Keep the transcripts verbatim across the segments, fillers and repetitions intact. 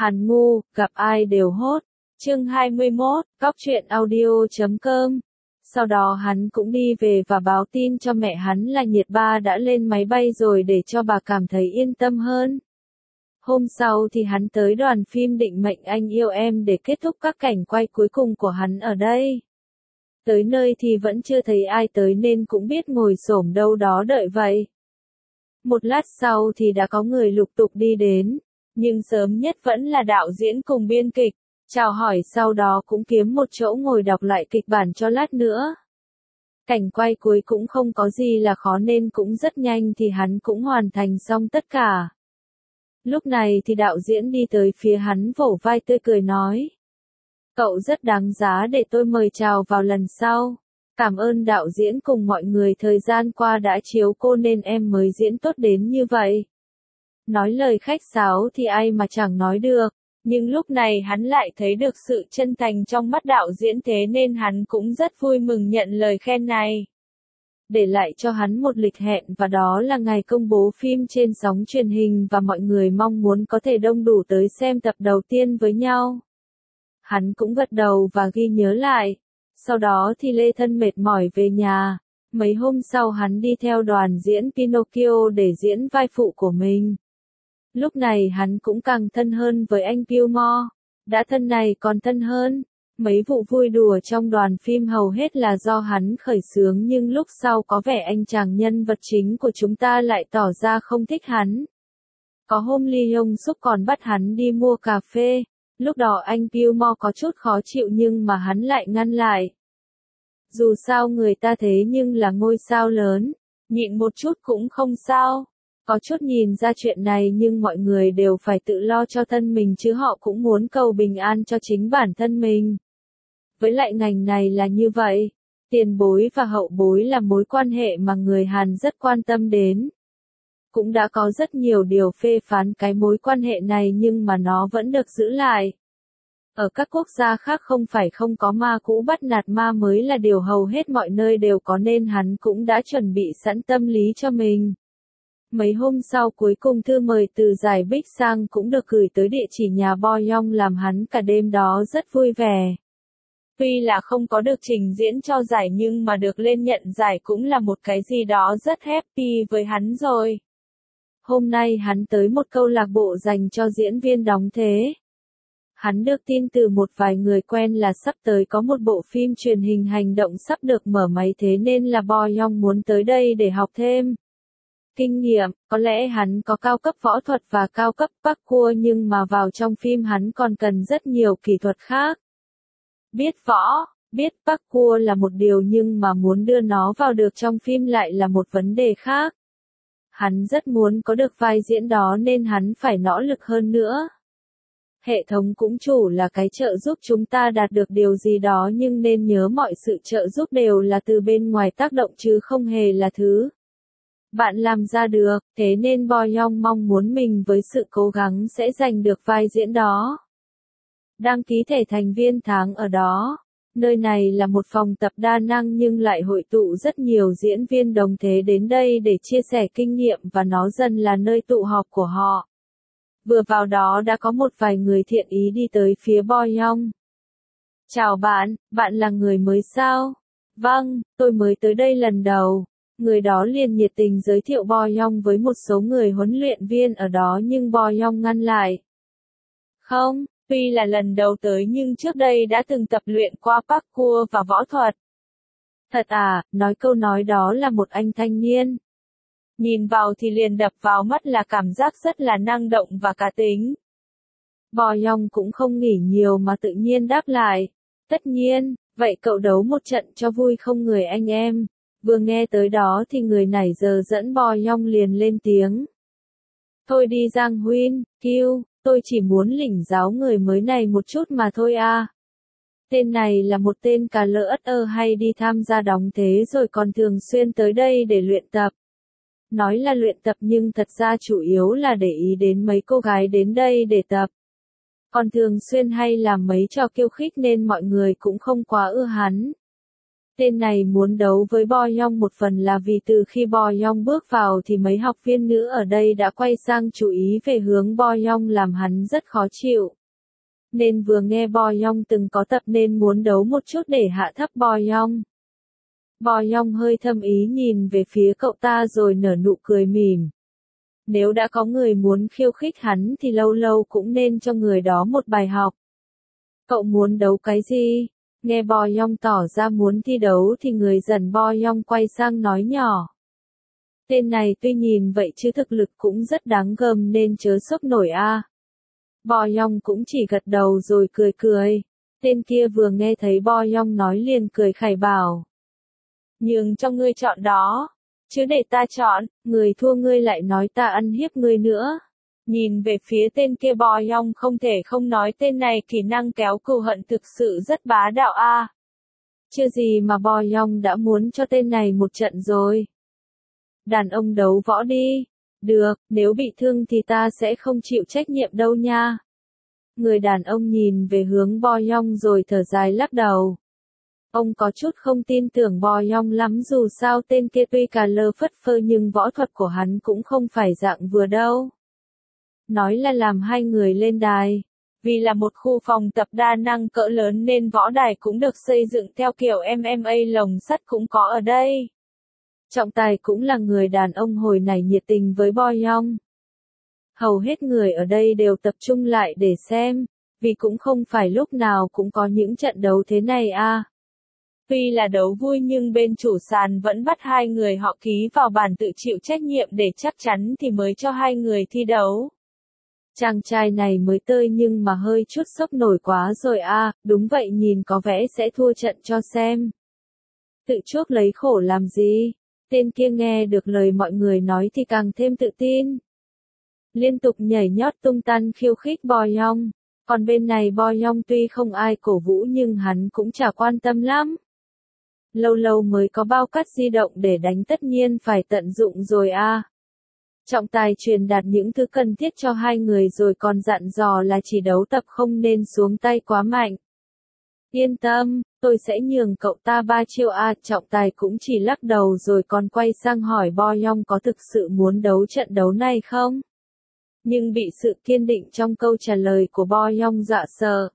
Hàn ngu, gặp ai đều hốt. Chương hai mươi mốt, Cóc truyện audio chấm com. Sau đó hắn cũng đi về và báo tin cho mẹ hắn là Nhiệt Ba đã lên máy bay rồi để cho bà cảm thấy yên tâm hơn. Hôm sau thì hắn tới đoàn phim Định Mệnh Anh Yêu Em để kết thúc các cảnh quay cuối cùng của hắn ở đây. Tới nơi thì vẫn chưa thấy ai tới nên cũng biết ngồi xổm đâu đó đợi vậy. Một lát sau thì đã có người lục tục đi đến, nhưng sớm nhất vẫn là đạo diễn cùng biên kịch, chào hỏi sau đó cũng kiếm một chỗ ngồi đọc lại kịch bản cho lát nữa. Cảnh quay cuối cũng không có gì là khó nên cũng rất nhanh thì hắn cũng hoàn thành xong tất cả. Lúc này thì đạo diễn đi tới phía hắn vỗ vai tươi cười nói. Cậu rất đáng giá để tôi mời chào vào lần sau. Cảm ơn đạo diễn cùng mọi người thời gian qua đã chiếu cô nên em mới diễn tốt đến như vậy. Nói lời khách sáo thì ai mà chẳng nói được, nhưng lúc này hắn lại thấy được sự chân thành trong mắt đạo diễn thế nên hắn cũng rất vui mừng nhận lời khen này. Để lại cho hắn một lịch hẹn và đó là ngày công bố phim trên sóng truyền hình và mọi người mong muốn có thể đông đủ tới xem tập đầu tiên với nhau. Hắn cũng gật đầu và ghi nhớ lại. Sau đó thì lê thân mệt mỏi về nhà. Mấy hôm sau hắn đi theo đoàn diễn Pinocchio để diễn vai phụ của mình. Lúc này hắn cũng càng thân hơn với anh Gilmore. Đã thân này còn thân hơn. Mấy vụ vui đùa trong đoàn phim hầu hết là do hắn khởi xướng nhưng lúc sau có vẻ anh chàng nhân vật chính của chúng ta lại tỏ ra không thích hắn. Có hôm Lee Hyung Suk còn bắt hắn đi mua cà phê. Lúc đó anh Gilmore có chút khó chịu nhưng mà hắn lại ngăn lại. Dù sao người ta thế nhưng là ngôi sao lớn, nhịn một chút cũng không sao. Có chút nhìn ra chuyện này nhưng mọi người đều phải tự lo cho thân mình chứ họ cũng muốn cầu bình an cho chính bản thân mình. Với lại ngành này là như vậy, tiền bối và hậu bối là mối quan hệ mà người Hàn rất quan tâm đến. Cũng đã có rất nhiều điều phê phán cái mối quan hệ này nhưng mà nó vẫn được giữ lại. Ở các quốc gia khác không phải không có ma cũ bắt nạt ma mới là điều hầu hết mọi nơi đều có nên hắn cũng đã chuẩn bị sẵn tâm lý cho mình. Mấy hôm sau cuối cùng thư mời từ giải Big Sang cũng được gửi tới địa chỉ nhà Bo Young làm hắn cả đêm đó rất vui vẻ. Tuy là không có được trình diễn cho giải nhưng mà được lên nhận giải cũng là một cái gì đó rất happy với hắn rồi. Hôm nay hắn tới một câu lạc bộ dành cho diễn viên đóng thế. Hắn được tin từ một vài người quen là sắp tới có một bộ phim truyền hình hành động sắp được mở máy thế nên là Bo Young muốn tới đây để học thêm kinh nghiệm, có lẽ hắn có cao cấp võ thuật và cao cấp parkour nhưng mà vào trong phim hắn còn cần rất nhiều kỹ thuật khác. Biết võ, biết parkour là một điều nhưng mà muốn đưa nó vào được trong phim lại là một vấn đề khác. Hắn rất muốn có được vai diễn đó nên hắn phải nỗ lực hơn nữa. Hệ thống cũng chủ là cái trợ giúp chúng ta đạt được điều gì đó nhưng nên nhớ mọi sự trợ giúp đều là từ bên ngoài tác động chứ không hề là thứ bạn làm ra được, thế nên Bo Young mong muốn mình với sự cố gắng sẽ giành được vai diễn đó. Đăng ký thẻ thành viên tháng ở đó. Nơi này là một phòng tập đa năng nhưng lại hội tụ rất nhiều diễn viên đồng thế đến đây để chia sẻ kinh nghiệm và nó dần là nơi tụ họp của họ. Vừa vào đó đã có một vài người thiện ý đi tới phía Bo Young. Chào bạn, bạn là người mới sao? Vâng, tôi mới tới đây lần đầu. Người đó liền nhiệt tình giới thiệu Bo Young với một số người huấn luyện viên ở đó nhưng Bo Young ngăn lại. Không, tuy là lần đầu tới nhưng trước đây đã từng tập luyện qua parkour và võ thuật. Thật à, nói câu nói đó là một anh thanh niên. Nhìn vào thì liền đập vào mắt là cảm giác rất là năng động và cá tính. Bo Young cũng không nghỉ nhiều mà tự nhiên đáp lại. Tất nhiên, vậy cậu đấu một trận cho vui không người anh em? Vừa nghe tới đó thì người nảy giờ dẫn Bo Young liền lên tiếng. Thôi đi Giang Huynh, Kiêu, tôi chỉ muốn lĩnh giáo người mới này một chút mà thôi à. Tên này là một tên cà lơ ất ơ hay đi tham gia đóng thế rồi còn thường xuyên tới đây để luyện tập. Nói là luyện tập nhưng thật ra chủ yếu là để ý đến mấy cô gái đến đây để tập. Còn thường xuyên hay làm mấy trò khiêu khích nên mọi người cũng không quá ưa hắn. Tên này muốn đấu với Bo Young một phần là vì từ khi Bo Young bước vào thì mấy học viên nữ ở đây đã quay sang chú ý về hướng Bo Young làm hắn rất khó chịu. Nên vừa nghe Bo Young từng có tập nên muốn đấu một chút để hạ thấp Bo Young. Bo Young hơi thâm ý nhìn về phía cậu ta rồi nở nụ cười mỉm. Nếu đã có người muốn khiêu khích hắn thì lâu lâu cũng nên cho người đó một bài học. Cậu muốn đấu cái gì? Nghe Bo Young tỏ ra muốn thi đấu thì người dần Bo Young quay sang nói nhỏ. Tên này tuy nhìn vậy chứ thực lực cũng rất đáng gờm nên chớ sốc nổi a. À. Bo Young cũng chỉ gật đầu rồi cười cười. Tên kia vừa nghe thấy Bo Young nói liền cười khẩy bảo. Nhường cho ngươi chọn đó. Chứ để ta chọn, người thua ngươi lại nói ta ăn hiếp ngươi nữa. Nhìn về phía tên kia Bo Young không thể không nói tên này kỹ năng kéo cừu hận thực sự rất bá đạo a. À. Chưa gì mà Bo Young đã muốn cho tên này một trận rồi. Đàn ông đấu võ đi. Được, nếu bị thương thì ta sẽ không chịu trách nhiệm đâu nha. Người đàn ông nhìn về hướng Bo Young rồi thở dài lắc đầu. Ông có chút không tin tưởng Bo Young lắm dù sao tên kia tuy cà lơ phất phơ nhưng võ thuật của hắn cũng không phải dạng vừa đâu. Nói là làm hai người lên đài. Vì là một khu phòng tập đa năng cỡ lớn nên võ đài cũng được xây dựng theo kiểu em em a lồng sắt cũng có ở đây. Trọng tài cũng là người đàn ông hồi này nhiệt tình với Bo Young. Hầu hết người ở đây đều tập trung lại để xem, vì cũng không phải lúc nào cũng có những trận đấu thế này a. À. Tuy là đấu vui nhưng bên chủ sàn vẫn bắt hai người họ ký vào bản tự chịu trách nhiệm để chắc chắn thì mới cho hai người thi đấu. Chàng trai này mới tơi nhưng mà hơi chút sốc nổi quá rồi a, à, đúng vậy nhìn có vẻ sẽ thua trận cho xem. Tự chuốc lấy khổ làm gì? Tên kia nghe được lời mọi người nói thì càng thêm tự tin. Liên tục nhảy nhót tung tăng khiêu khích Bo Young. Còn bên này Bo Young tuy không ai cổ vũ nhưng hắn cũng chả quan tâm lắm. Lâu lâu mới có bao cắt di động để đánh tất nhiên phải tận dụng rồi a. À. Trọng tài truyền đạt những thứ cần thiết cho hai người rồi còn dặn dò là chỉ đấu tập không nên xuống tay quá mạnh. Yên tâm, tôi sẽ nhường cậu ta ba chiêu a. À. Trọng tài cũng chỉ lắc đầu rồi còn quay sang hỏi Bo Young có thực sự muốn đấu trận đấu này không? Nhưng bị sự kiên định trong câu trả lời của Bo Young dọa sợ.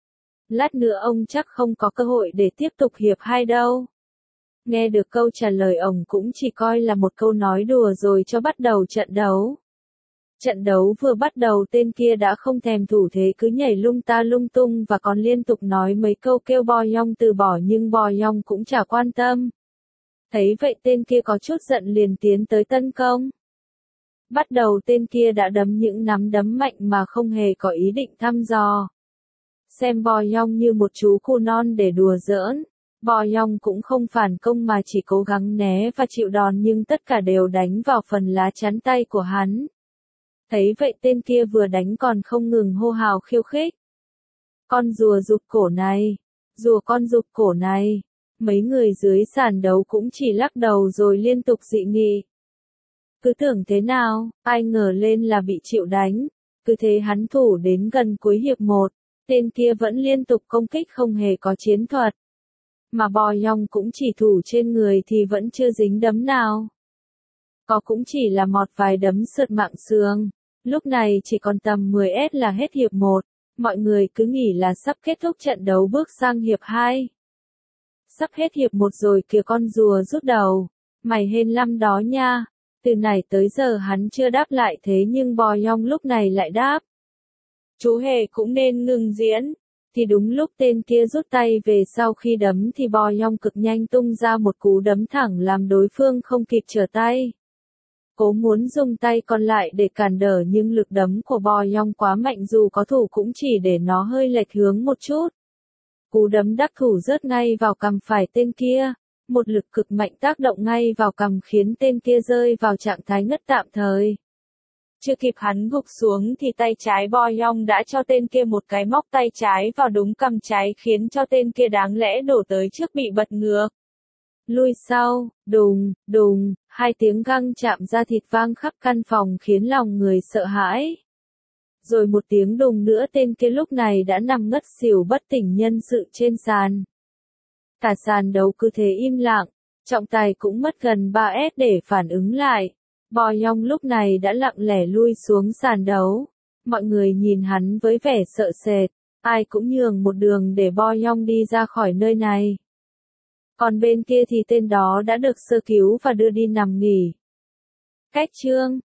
Lát nữa ông chắc không có cơ hội để tiếp tục hiệp hai đâu. Nghe được câu trả lời ông cũng chỉ coi là một câu nói đùa rồi cho bắt đầu trận đấu. Trận đấu vừa bắt đầu tên kia đã không thèm thủ thế cứ nhảy lung ta lung tung và còn liên tục nói mấy câu kêu Bo Young từ bỏ nhưng Bo Young cũng chả quan tâm. Thấy vậy tên kia có chút giận liền tiến tới tấn công. Bắt đầu tên kia đã đấm những nắm đấm mạnh mà không hề có ý định thăm dò. Xem Bo Young như một chú cu non để đùa giỡn. Bo Young cũng không phản công mà chỉ cố gắng né và chịu đòn nhưng tất cả đều đánh vào phần lá chắn tay của hắn. Thấy vậy tên kia vừa đánh còn không ngừng hô hào khiêu khích. Con rùa rụt cổ này, rùa con rụt cổ này. Mấy người dưới sàn đấu cũng chỉ lắc đầu rồi liên tục dị nghị. Cứ tưởng thế nào, ai ngờ lên là bị chịu đánh. Cứ thế hắn thủ đến gần cuối hiệp một, tên kia vẫn liên tục công kích không hề có chiến thuật. Mà Bo Young cũng chỉ thủ trên người thì vẫn chưa dính đấm nào. Có cũng chỉ là một vài đấm sượt mạng xương. Lúc này chỉ còn tầm mười phút là hết hiệp một. Mọi người cứ nghĩ là sắp kết thúc trận đấu bước sang hiệp hai. Sắp hết hiệp một rồi kìa con rùa rút đầu. Mày hên lắm đó nha. Từ này tới giờ hắn chưa đáp lại thế nhưng Bo Young lúc này lại đáp. Chú hề cũng nên ngừng diễn. Thì đúng lúc tên kia rút tay về sau khi đấm thì Bo Young cực nhanh tung ra một cú đấm thẳng làm đối phương không kịp trở tay. Cố muốn dùng tay còn lại để cản đỡ nhưng lực đấm của Bo Young quá mạnh dù có thủ cũng chỉ để nó hơi lệch hướng một chút. Cú đấm đắc thủ rớt ngay vào cằm phải tên kia. Một lực cực mạnh tác động ngay vào cằm khiến tên kia rơi vào trạng thái ngất tạm thời. Chưa kịp hắn gục xuống thì tay trái Bo Young đã cho tên kia một cái móc tay trái vào đúng cằm trái khiến cho tên kia đáng lẽ đổ tới trước bị bật ngược. Lui sau, đùng, đùng, hai tiếng găng chạm ra thịt vang khắp căn phòng khiến lòng người sợ hãi. Rồi một tiếng đùng nữa tên kia lúc này đã nằm ngất xỉu bất tỉnh nhân sự trên sàn. Cả sàn đấu cứ thế im lặng, trọng tài cũng mất gần ba S để phản ứng lại. Bo Young lúc này đã lặng lẽ lui xuống sàn đấu. Mọi người nhìn hắn với vẻ sợ sệt, ai cũng nhường một đường để Bo Young đi ra khỏi nơi này. Còn bên kia thì tên đó đã được sơ cứu và đưa đi nằm nghỉ. Cách chương